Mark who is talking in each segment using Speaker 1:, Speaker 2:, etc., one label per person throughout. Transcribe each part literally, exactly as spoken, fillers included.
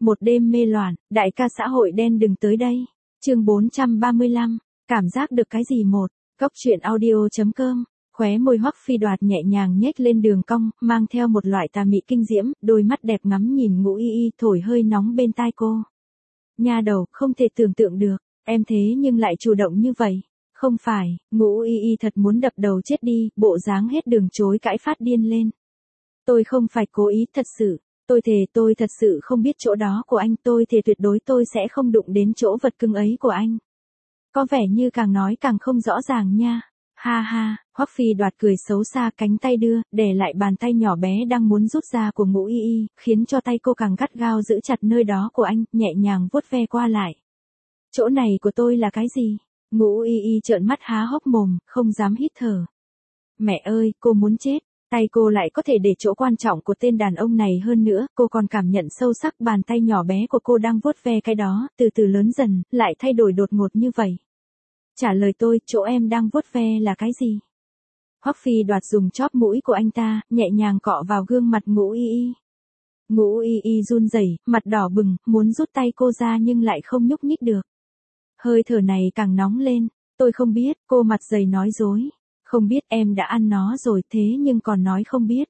Speaker 1: Một đêm mê loạn, đại ca xã hội đen đừng tới đây. Chương bốn trăm ba mươi lăm, cảm giác được cái gì một. Cốc truyện audio.com. Khóe môi Hoắc Phi Đoạt nhẹ nhàng nhếch lên đường cong, mang theo một loại tà mị kinh diễm, đôi mắt đẹp ngắm nhìn Ngũ Y Y thổi hơi nóng bên tai cô. Nha đầu, không thể tưởng tượng được, em thế nhưng lại chủ động như vậy. Không phải, Ngũ Y Y thật muốn đập đầu chết đi, bộ dáng hết đường chối cãi phát điên lên. Tôi không phải cố ý, thật sự. Tôi thề tôi thật sự không biết chỗ đó của anh, tôi thề tuyệt đối tôi sẽ không đụng đến chỗ vật cưng ấy của anh. Có vẻ như càng nói càng không rõ ràng nha. Ha ha, Hoắc Phi Đoạt cười xấu xa, cánh tay đưa, để lại bàn tay nhỏ bé đang muốn rút ra của Ngũ Y Y, khiến cho tay cô càng gắt gao giữ chặt nơi đó của anh, nhẹ nhàng vuốt ve qua lại. Chỗ này của tôi là cái gì? Ngũ Y Y trợn mắt há hốc mồm, không dám hít thở. Mẹ ơi, cô muốn chết. Tay cô lại có thể để chỗ quan trọng của tên đàn ông này hơn nữa, cô còn cảm nhận sâu sắc bàn tay nhỏ bé của cô đang vuốt ve cái đó, từ từ lớn dần, lại thay đổi đột ngột như vậy. Trả lời tôi, chỗ em đang vuốt ve là cái gì? Hoắc Phi Đoạt dùng chóp mũi của anh ta, nhẹ nhàng cọ vào gương mặt Ngũ Y Y. Ngũ Y Y run rẩy, mặt đỏ bừng, muốn rút tay cô ra nhưng lại không nhúc nhích được. Hơi thở này càng nóng lên, tôi không biết, cô mặt dày nói dối. Không biết, em đã ăn nó rồi thế nhưng còn nói không biết.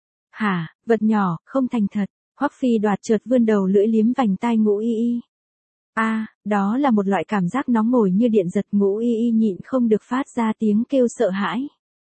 Speaker 1: Hả, vật nhỏ, không thành thật. Hoắc Phi Đoạt chợt vươn đầu lưỡi liếm vành tai Ngũ Y Y. A, à, đó là một loại cảm giác nóng ngồi như điện giật. Ngũ Y Y nhịn không được phát ra tiếng kêu sợ hãi.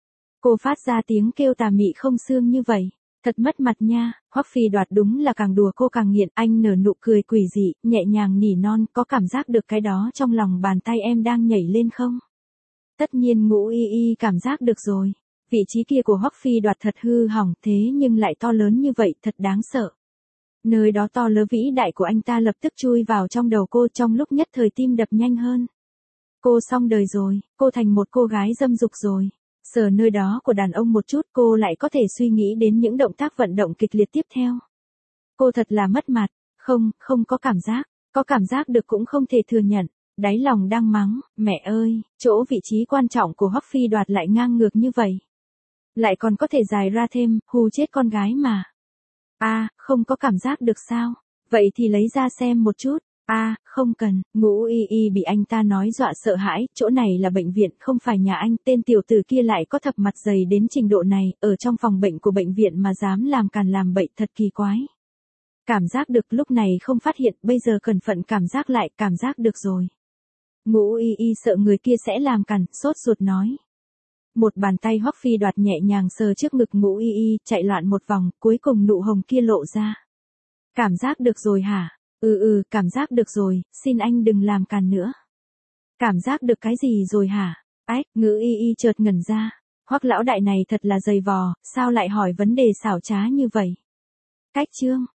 Speaker 1: Cô phát ra tiếng kêu tà mị không xương như vậy. Thật mất mặt nha. Hoắc Phi Đoạt đúng là càng đùa cô càng nghiện. Anh nở nụ cười quỷ dị, nhẹ nhàng nỉ non, có cảm giác được cái đó trong lòng bàn tay em đang nhảy lên không? Tất nhiên Ngũ Y Y cảm giác được rồi. Vị trí kia của Hoắc Phi Đoạt thật hư hỏng, thế nhưng lại to lớn như vậy, thật đáng sợ. Nơi đó to lớn vĩ đại của anh ta lập tức chui vào trong đầu cô, trong lúc nhất thời tim đập nhanh hơn. Cô xong đời rồi, cô thành một cô gái dâm dục rồi. Sờ nơi đó của đàn ông một chút, cô lại có thể suy nghĩ đến những động tác vận động kịch liệt tiếp theo. Cô thật là mất mặt. Không, không có cảm giác. Có cảm giác được cũng không thể thừa nhận. Đáy lòng đang mắng, mẹ ơi, chỗ vị trí quan trọng của Hoắc Phi Đoạt lại ngang ngược như vậy. Lại còn có thể dài ra thêm, hù chết con gái mà. A, à, không có cảm giác được sao? Vậy thì lấy ra xem một chút. A, à, không cần. Ngũ Y Y bị anh ta nói dọa sợ hãi, chỗ này là bệnh viện, không phải nhà anh. Tên tiểu tử kia lại có thập mặt dày đến trình độ này, ở trong phòng bệnh của bệnh viện mà dám làm càn làm bậy, thật kỳ quái. Cảm giác được lúc này không phát hiện, bây giờ cẩn thận cảm giác lại, cảm giác được rồi. Ngũ Y Y sợ người kia sẽ làm càn, sốt ruột nói. Một bàn tay Hoắc Phi Đoạt nhẹ nhàng sờ trước ngực Ngũ Y Y, chạy loạn một vòng, cuối cùng nụ hồng kia lộ ra. Cảm giác được rồi hả? Ừ ừ, cảm giác được rồi, xin anh đừng làm càn nữa. Cảm giác được cái gì rồi hả? Ách, Ngũ Y Y chợt ngẩn ra. Hoắc lão đại này thật là dày vò, sao lại hỏi vấn đề xảo trá như vậy? Cách chương.